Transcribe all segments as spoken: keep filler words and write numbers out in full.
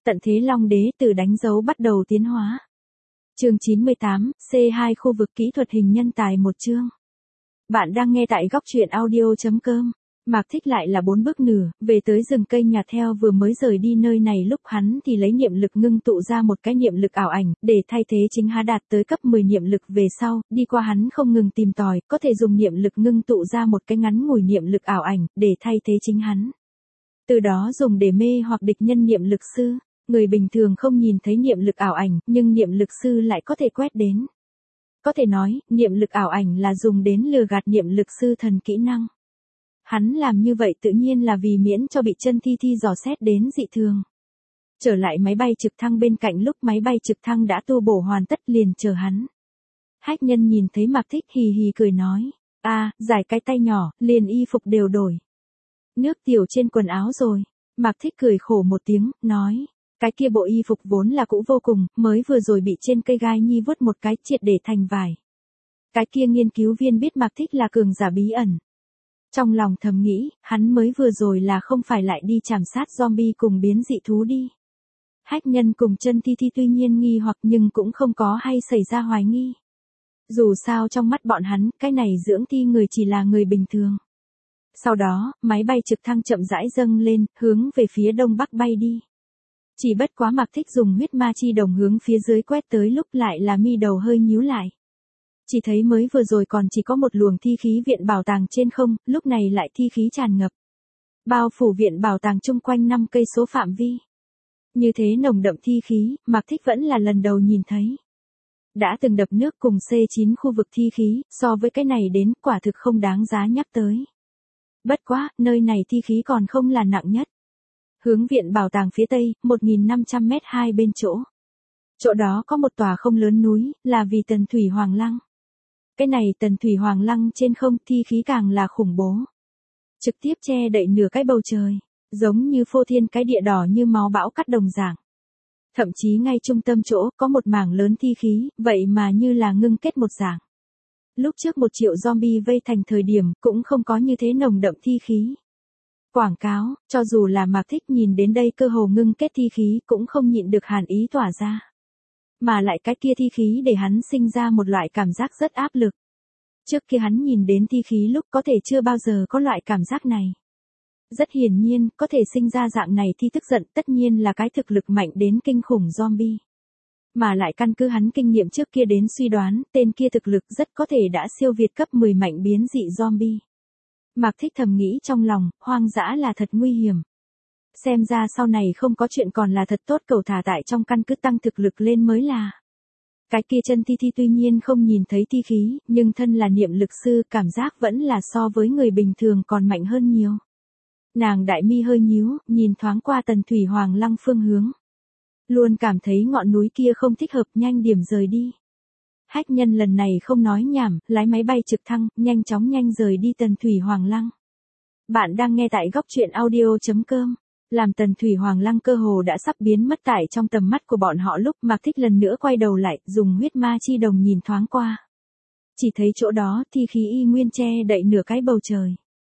Tận thế Long Đế từ đánh dấu bắt đầu tiến hóa. Chương chín mươi tám, C hai khu vực kỹ thuật hình nhân tài một chương. Bạn đang nghe tại góc truyện audio chấm com. Mạc Thích lại là bốn bước nửa, về tới rừng cây nhà theo vừa mới rời đi nơi này lúc hắn thì lấy niệm lực ngưng tụ ra một cái niệm lực ảo ảnh, để thay thế chính hắn đạt tới cấp mười niệm lực về sau, đi qua hắn không ngừng tìm tòi, có thể dùng niệm lực ngưng tụ ra một cái ngắn ngủi niệm lực ảo ảnh, để thay thế chính hắn. Từ đó dùng để mê hoặc địch nhân niệm lực sư, người bình thường không nhìn thấy niệm lực ảo ảnh, nhưng niệm lực sư lại có thể quét đến. Có thể nói, niệm lực ảo ảnh là dùng đến lừa gạt niệm lực sư thần kỹ năng. Hắn làm như vậy tự nhiên là vì miễn cho bị chân thi thi dò xét đến dị thường. Trở lại máy bay trực thăng bên cạnh lúc máy bay trực thăng đã tu bổ hoàn tất liền chờ hắn. Hách nhân nhìn thấy Mạc Thích hì hì cười nói, a à, giải cái tay nhỏ, liền y phục đều đổi. Nước tiểu trên quần áo rồi. Mạc Thích cười khổ một tiếng, nói, cái kia bộ y phục vốn là cũ vô cùng, mới vừa rồi bị trên cây gai nhi vứt một cái triệt để thành vải. Cái kia nghiên cứu viên biết Mạc Thích là cường giả bí ẩn. Trong lòng thầm nghĩ, hắn mới vừa rồi là không phải lại đi chảm sát zombie cùng biến dị thú đi. Hách nhân cùng chân thi thi tuy nhiên nghi hoặc nhưng cũng không có hay xảy ra hoài nghi. Dù sao trong mắt bọn hắn, cái này dưỡng thi người chỉ là người bình thường. Sau đó, máy bay trực thăng chậm rãi dâng lên, hướng về phía đông bắc bay đi. Chỉ bất quá Mạc Thích dùng huyết ma chi đồng hướng phía dưới quét tới lúc lại là mi đầu hơi nhíu lại. Chỉ thấy mới vừa rồi còn chỉ có một luồng thi khí viện bảo tàng trên không, lúc này lại thi khí tràn ngập. Bao phủ viện bảo tàng chung quanh năm cây số phạm vi. Như thế nồng đậm thi khí, Mạc Thích vẫn là lần đầu nhìn thấy. Đã từng đập nước cùng C chín khu vực thi khí, so với cái này đến quả thực không đáng giá nhắc tới. Bất quá, nơi này thi khí còn không là nặng nhất. Hướng viện bảo tàng phía tây, một nghìn năm trăm mét hai bên chỗ. Chỗ đó có một tòa không lớn núi, là vì Tần Thủy Hoàng Lăng. Cái này Tần Thủy Hoàng Lăng trên không thi khí càng là khủng bố. Trực tiếp che đậy nửa cái bầu trời, giống như phô thiên cái địa đỏ như máu bão cắt đồng dạng. Thậm chí ngay trung tâm chỗ có một mảng lớn thi khí, vậy mà như là ngưng kết một dạng. Lúc trước một triệu zombie vây thành thời điểm cũng không có như thế nồng đậm thi khí. Quảng cáo, cho dù là Mạc Thích nhìn đến đây cơ hồ ngưng kết thi khí cũng không nhịn được hàn ý tỏa ra. Mà lại cái kia thi khí để hắn sinh ra một loại cảm giác rất áp lực. Trước kia hắn nhìn đến thi khí lúc có thể chưa bao giờ có loại cảm giác này. Rất hiển nhiên, có thể sinh ra dạng này thi tức giận tất nhiên là cái thực lực mạnh đến kinh khủng zombie. Mà lại căn cứ hắn kinh nghiệm trước kia đến suy đoán, tên kia thực lực rất có thể đã siêu việt cấp mười mạnh biến dị zombie. Mạc Thích thầm nghĩ trong lòng, hoang dã là thật nguy hiểm. Xem ra sau này không có chuyện còn là thật tốt cầu thả tại trong căn cứ tăng thực lực lên mới là. Cái kia chân thi thi tuy nhiên không nhìn thấy thi khí, nhưng thân là niệm lực sư cảm giác vẫn là so với người bình thường còn mạnh hơn nhiều. Nàng đại mi hơi nhíu, nhìn thoáng qua Tần Thủy Hoàng Lăng phương hướng. Luôn cảm thấy ngọn núi kia không thích hợp, nhanh điểm rời đi. Hách nhân lần này không nói nhảm, lái máy bay trực thăng, nhanh chóng nhanh rời đi Tần Thủy Hoàng Lăng. Bạn đang nghe tại góc truyện audio chấm com. Làm Tần Thủy Hoàng Lăng cơ hồ đã sắp biến mất tại trong tầm mắt của bọn họ lúc Mạc Thích lần nữa quay đầu lại, dùng huyết ma chi đồng nhìn thoáng qua. Chỉ thấy chỗ đó thi khí y nguyên che đậy nửa cái bầu trời.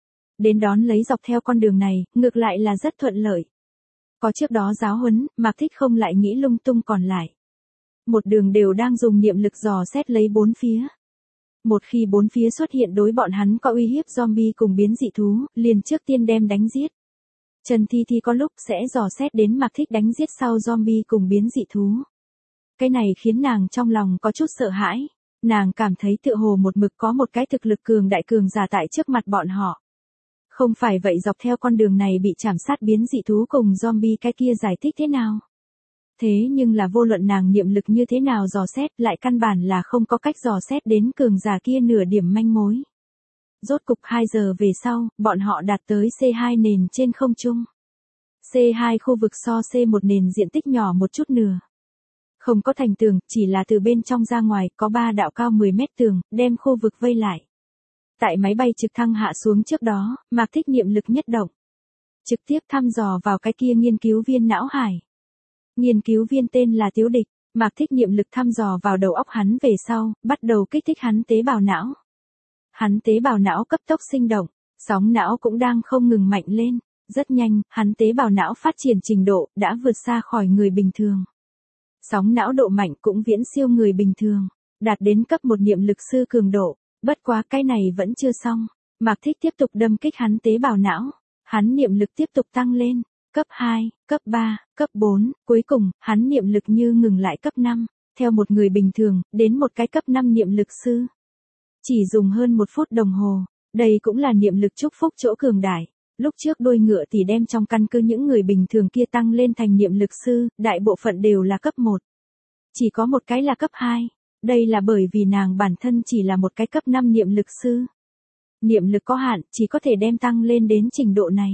Đến đón lấy dọc theo con đường này, ngược lại là rất thuận lợi. Có trước đó giáo huấn, Mạc Thích không lại nghĩ lung tung còn lại. Một đường đều đang dùng niệm lực dò xét lấy bốn phía. Một khi bốn phía xuất hiện đối bọn hắn có uy hiếp zombie cùng biến dị thú, liền trước tiên đem đánh giết. Trần Thi Thi có lúc sẽ dò xét đến Mạc Thích đánh giết sau zombie cùng biến dị thú. Cái này khiến nàng trong lòng có chút sợ hãi. Nàng cảm thấy tựa hồ một mực có một cái thực lực cường đại cường giả tại trước mặt bọn họ. Không phải vậy dọc theo con đường này bị chảm sát biến dị thú cùng zombie cái kia giải thích thế nào? Thế nhưng là vô luận nàng niệm lực như thế nào dò xét lại căn bản là không có cách dò xét đến cường giả kia nửa điểm manh mối. Rốt cục hai giờ về sau, bọn họ đạt tới C hai nền trên không trung. C hai khu vực so C một nền diện tích nhỏ một chút nửa. Không có thành tường, chỉ là từ bên trong ra ngoài có ba đạo cao mười mét tường, đem khu vực vây lại. Tại máy bay trực thăng hạ xuống trước đó, Mạc Thích niệm lực nhất động. Trực tiếp thăm dò vào cái kia nghiên cứu viên não hải. Nghiên cứu viên tên là Tiếu Địch, Mạc Thích niệm lực thăm dò vào đầu óc hắn về sau, bắt đầu kích thích hắn tế bào não. Hắn tế bào não cấp tốc sinh động, sóng não cũng đang không ngừng mạnh lên. Rất nhanh, hắn tế bào não phát triển trình độ đã vượt xa khỏi người bình thường. Sóng não độ mạnh cũng viễn siêu người bình thường, đạt đến cấp một niệm lực sư cường độ. Bất quá cái này vẫn chưa xong. Mạc Thích tiếp tục đâm kích hắn tế bào não. Hắn niệm lực tiếp tục tăng lên. Cấp hai, cấp ba, cấp bốn, cuối cùng, hắn niệm lực như ngừng lại cấp năm. Theo một người bình thường, đến một cái cấp năm niệm lực sư. Chỉ dùng hơn một phút đồng hồ. Đây cũng là niệm lực chúc phúc chỗ cường đại. Lúc trước đôi ngựa thì đem trong căn cứ những người bình thường kia tăng lên thành niệm lực sư, đại bộ phận đều là cấp một. Chỉ có một cái là cấp hai. Đây là bởi vì nàng bản thân chỉ là một cái cấp năm niệm lực sư. Niệm lực có hạn, chỉ có thể đem tăng lên đến trình độ này.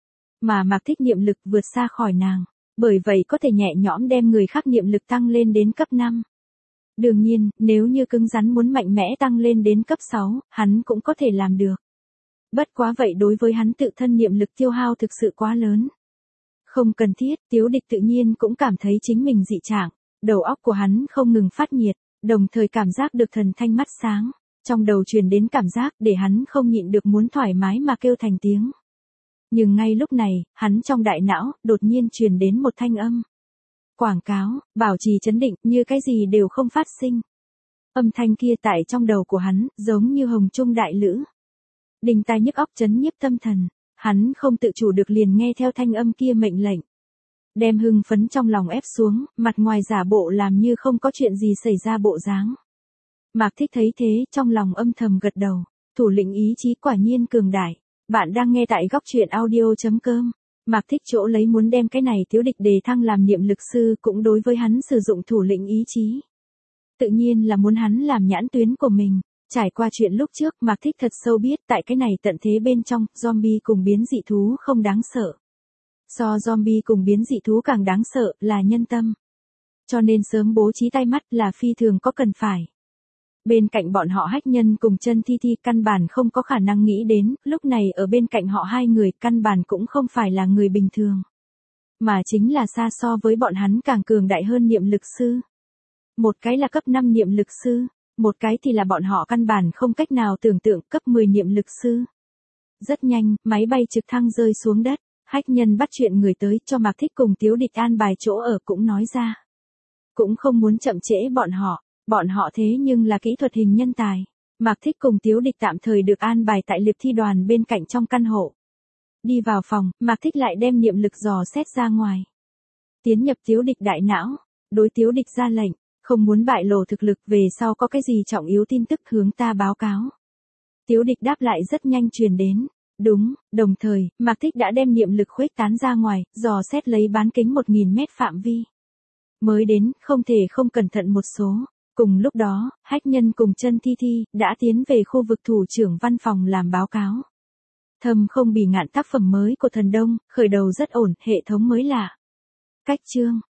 Mà Mạc Thích niệm lực vượt xa khỏi nàng, bởi vậy có thể nhẹ nhõm đem người khác niệm lực tăng lên đến cấp năm. Đương nhiên, nếu như cứng rắn muốn mạnh mẽ tăng lên đến cấp sáu, hắn cũng có thể làm được. Bất quá vậy đối với hắn tự thân niệm lực tiêu hao thực sự quá lớn. Không cần thiết, Tiếu Địch tự nhiên cũng cảm thấy chính mình dị trạng, đầu óc của hắn không ngừng phát nhiệt, đồng thời cảm giác được thần thanh mắt sáng, trong đầu truyền đến cảm giác để hắn không nhịn được muốn thoải mái mà kêu thành tiếng. Nhưng ngay lúc này, hắn trong đại não, đột nhiên truyền đến một thanh âm. Quảng cáo, bảo trì chấn định, như cái gì đều không phát sinh. Âm thanh kia tại trong đầu của hắn, giống như hồng trung đại lữ. Đinh tai nhức óc chấn nhiếp tâm thần, hắn không tự chủ được liền nghe theo thanh âm kia mệnh lệnh. Đem hưng phấn trong lòng ép xuống, mặt ngoài giả bộ làm như không có chuyện gì xảy ra bộ dáng. Mạc Thích thấy thế, trong lòng âm thầm gật đầu, thủ lĩnh ý chí quả nhiên cường đại. Bạn đang nghe tại góc truyện audio chấm com. Mạc Thích chỗ lấy muốn đem cái này Tiếu Địch đề thăng làm niệm lực sư cũng đối với hắn sử dụng thủ lĩnh ý chí. Tự nhiên là muốn hắn làm nhãn tuyến của mình. Trải qua chuyện lúc trước, Mạc Thích thật sâu biết tại cái này tận thế bên trong, zombie cùng biến dị thú không đáng sợ. So zombie cùng biến dị thú càng đáng sợ là nhân tâm. Cho nên sớm bố trí tai mắt là phi thường có cần phải. Bên cạnh bọn họ Hách Nhân cùng Chân Thi Thi căn bản không có khả năng nghĩ đến, lúc này ở bên cạnh họ hai người căn bản cũng không phải là người bình thường. Mà chính là xa so với bọn hắn càng cường đại hơn niệm lực sư. Một cái là cấp năm niệm lực sư, một cái thì là bọn họ căn bản không cách nào tưởng tượng cấp mười niệm lực sư. Rất nhanh, máy bay trực thăng rơi xuống đất, Hách Nhân bắt chuyện người tới cho Mạc Thích cùng Tiếu Địch an bài chỗ ở cũng nói ra. Cũng không muốn chậm trễ bọn họ. Bọn họ thế nhưng là kỹ thuật hình nhân tài. Mạc Thích cùng Tiếu Địch tạm thời được an bài tại liệp thi đoàn bên cạnh trong căn hộ. Đi vào phòng, Mạc Thích lại đem niệm lực dò xét ra ngoài. Tiến nhập Tiếu Địch đại não, đối Tiếu Địch ra lệnh, không muốn bại lộ thực lực về sau có cái gì trọng yếu tin tức hướng ta báo cáo. Tiếu Địch đáp lại rất nhanh truyền đến. Đúng, đồng thời, Mạc Thích đã đem niệm lực khuếch tán ra ngoài, dò xét lấy bán kính một nghìn mét phạm vi. Mới đến, không thể không cẩn thận một số. Cùng lúc đó, Hách Nhân cùng Chân Thi Thi đã tiến về khu vực thủ trưởng văn phòng làm báo cáo. Thầm không bỉ ngạn tác phẩm mới của Thần Đông, khởi đầu rất ổn, hệ thống mới lạ. Cách chương,